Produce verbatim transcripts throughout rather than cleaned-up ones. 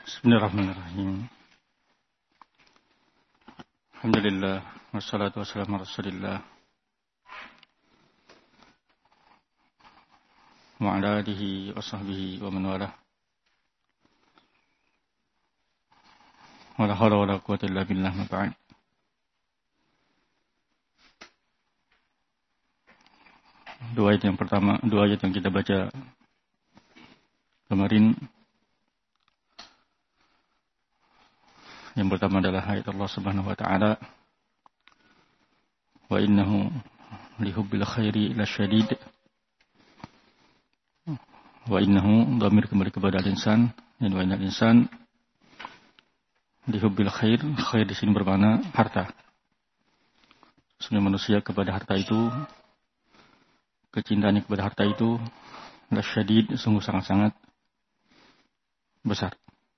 Bismillahirrahmanirrahim. Alhamdulillah wassalatu wassalamu ala Rasulillah wa ala alihi wa sahbihi wa man walah. Wala haula wala quwwata illa billah, ma ba'd. Dua ayat yang pertama, dua ayat yang kita baca kemarin. Yang pertama adalah ayat Allah Subhanahu wa taala, wa innahu lihubbil khairi lasyadid. Wa innahu dhamir kembali kepada al-insan, dan wa innal insan lihubbil khair. Khair di sini bermakna harta. Sebenarnya manusia kepada harta itu, kecintaannya kepada harta itu lasyadid, sungguh sangat-sangat besar.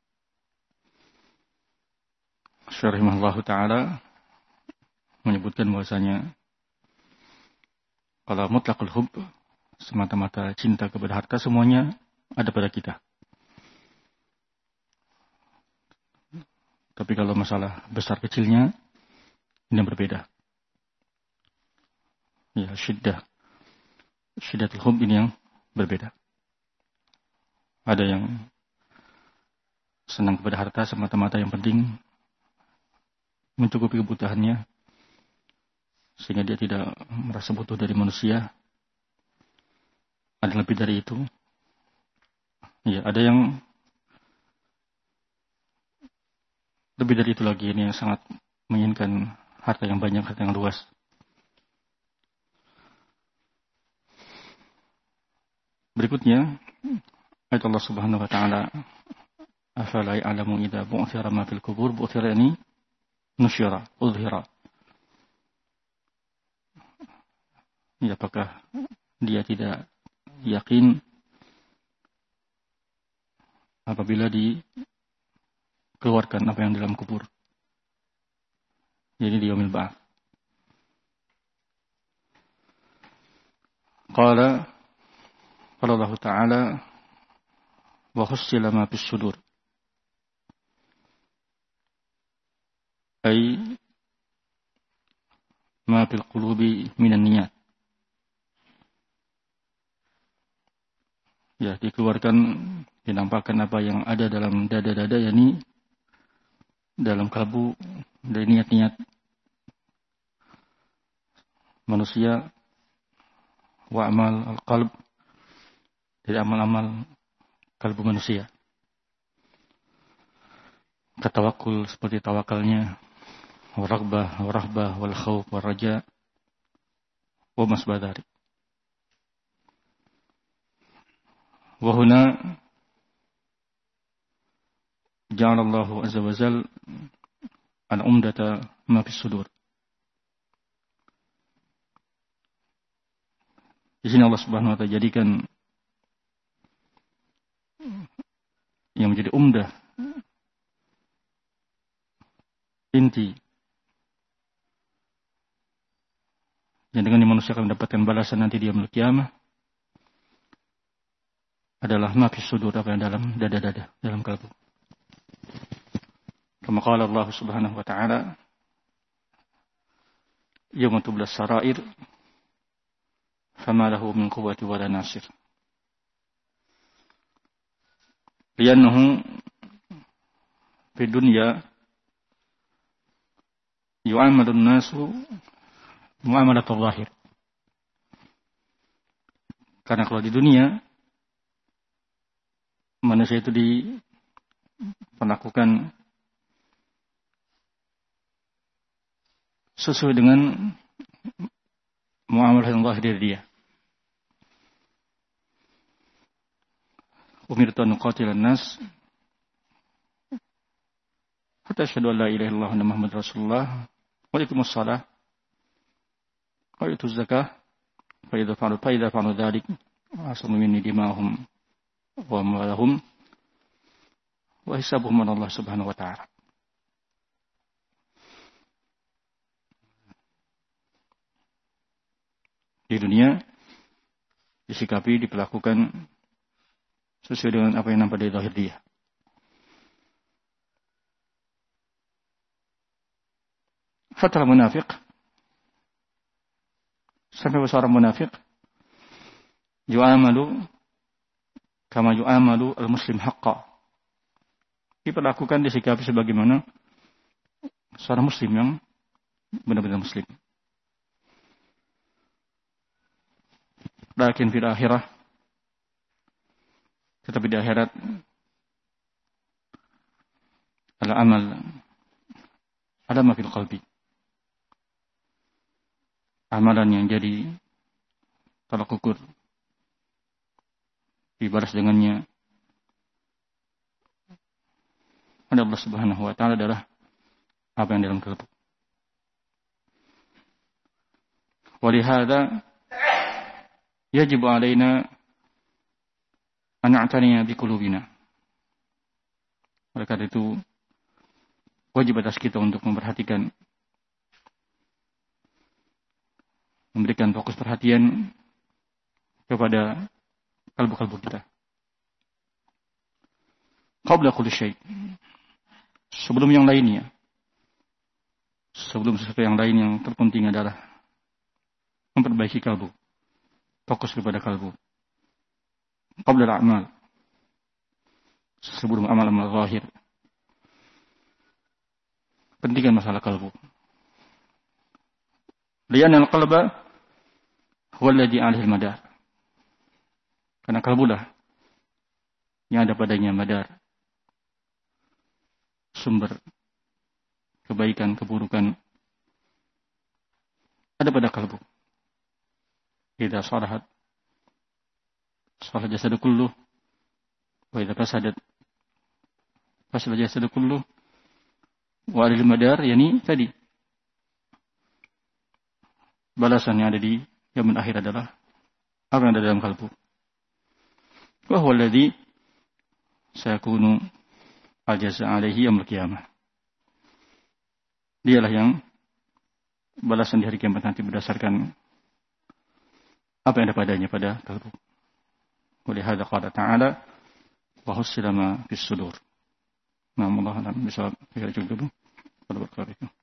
Syarihullah ta'ala menyebutkan bahwasanya kalau mutlaqul hub, semata-mata cinta kepada harta, semuanya ada pada kita. Tapi kalau masalah besar kecilnya, ini yang berbeda. Ya, syiddah. Syiddatul hub ini yang berbeda. Ada yang senang kepada harta semata-mata yang penting mencukupi kebutuhannya, sehingga dia tidak merasa butuh dari manusia. Ada lebih dari itu. Ya, ada yang lebih dari itu lagi, ini yang sangat menginginkan harta yang banyak, harta yang luas. Berikutnya ayat Allah Subhanahu wa taala, afala ya'lamu idza bu'thira ma fil qubur. Bu'thira ini nusyira, udhira. Ya, apakah dia tidak yakin apabila dikeluarkan apa yang dalam kubur? Jadi di yaumil ba'ats. Qala qala Allah Ta'ala wa hussila ma fis sudur. Ay ma fil qulubi minan niyat. Ya, dikeluarkan, dinampakkan apa yang ada dalam dada-dada, yakni dalam kalbu, dari niat-niat manusia, wa amal al-qalb, dari amal-amal kalbu manusia. Ketawakul seperti tawakalnya, waraghbah, warahbah, wal khawf, waraja, wa masbadari. Wa huna ja'alallahu azza wa jal al-umdata ma fis sudur. Di sini Allah Subhanahu wa taala jadikan yang menjadi umdah, inti, yang dengan manusia akan mendapatkan balasan nanti di yaumul qiyamah, adalah ma fis sudur, apa yang dalam dada-dada, dalam kalbu. Kama qala Allah Subhanahu wa taala, yauma tublas sarair fama lahu min quwwati wala nasir. Liannahu fi dunya yu'amalun nasu muamalatul zahir. Karena kalau di dunia manusia itu diperlakukan sesuai dengan muamalah yang zahir dari dia. Umirtu an uqatilan nas hatta asyhadu an la ilaha illallah wa anna muhammadar rasulullah wa yuqimus shalah wa yutuz zakah fa idza fa'alu fa idza fa'alu dzalik asamu minni dimahum wa amwalahum wa hisabuhum ala Allah Subhanahu wa ta'ala. Di dunia disikapi, diperlakukan sesuai dengan apa yang nampak dari zahir dia. fatal munafiq, sampai seorang munafik yu'amalu kama yu'amalu al-muslim haqqa, diperlakukan, disikapi sebagaimana seorang muslim yang benar-benar muslim. Lakin fil akhirah, tetapi di akhirat, al-amal ada ma fil qalbi, amalan yang jadi tolak ukur dibalas dengannya oleh Allah Subhanahu wa taala adalah apa yang dalam kalbu. Walihada yajibu alaina an na'taniya bi qulubina. Oleh karena itu wajib atas kita untuk memperhatikan, memberikan fokus perhatian kepada kalbu-kalbu kita. Qabla kulli syai', sebelum yang lainnya, sebelum sesuatu yang lain yang terpenting adalah memperbaiki kalbu, fokus kepada kalbu. Qabla al-a'mal, sebelum amal-amal zahir, pentingkan masalah kalbu. Lianna al-qalba huwa alladhi 'alaihi al-madar, karena kalbulah yang ada padanya madar, sumber kebaikan, keburukan ada pada kalbu. Idza salahat salaha jasadu kulluh, wa idza fasadat fasada jasadu kulluh. Wa alil madar, yani tadi balasan yang ada di yaumul akhir adalah apa yang ada dalam kalbu. Wa huwa alladhi sayakunu al-jazaa alaihi yaumil qiyamah. Dialah yang balasan di hari kiamat nanti berdasarkan apa yang ada padanya pada kalbu. Oleh hadza qala ta'ala wa husila ma fis sudur. Nah, Allah alam bisa kita cukup dulu. Pada waktu itu.